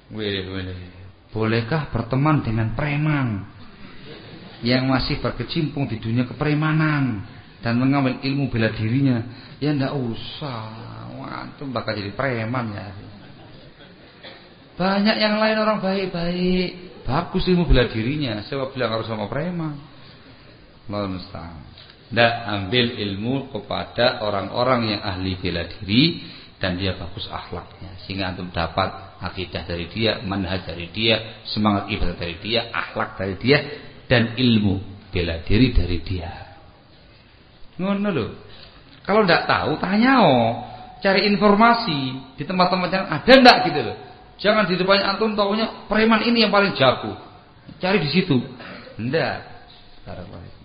Bolehkah berteman dengan preman yang masih berkecimpung di dunia kepremanan dan mengambil ilmu bela dirinya? Ya ndak usah, antum bakal jadi preman ya. Banyak yang lain orang baik-baik, bagus ilmu bela dirinya. Siapa bilang harus sama preman? Allahul musta'an. Ndak, ambil ilmu kepada orang-orang yang ahli bela diri dan dia bagus akhlaknya, sehingga antum dapat akidah dari dia, manhaj dari dia, semangat ibadah dari dia, akhlak dari dia, dan ilmu bela diri dari dia. Ngono lho. Kalau ndak tahu tanya, cari informasi di tempat-tempat yang ada ndak gitu loh. Jangan di depannya antum taunya preman ini yang paling jago. Cari di situ. Ndak.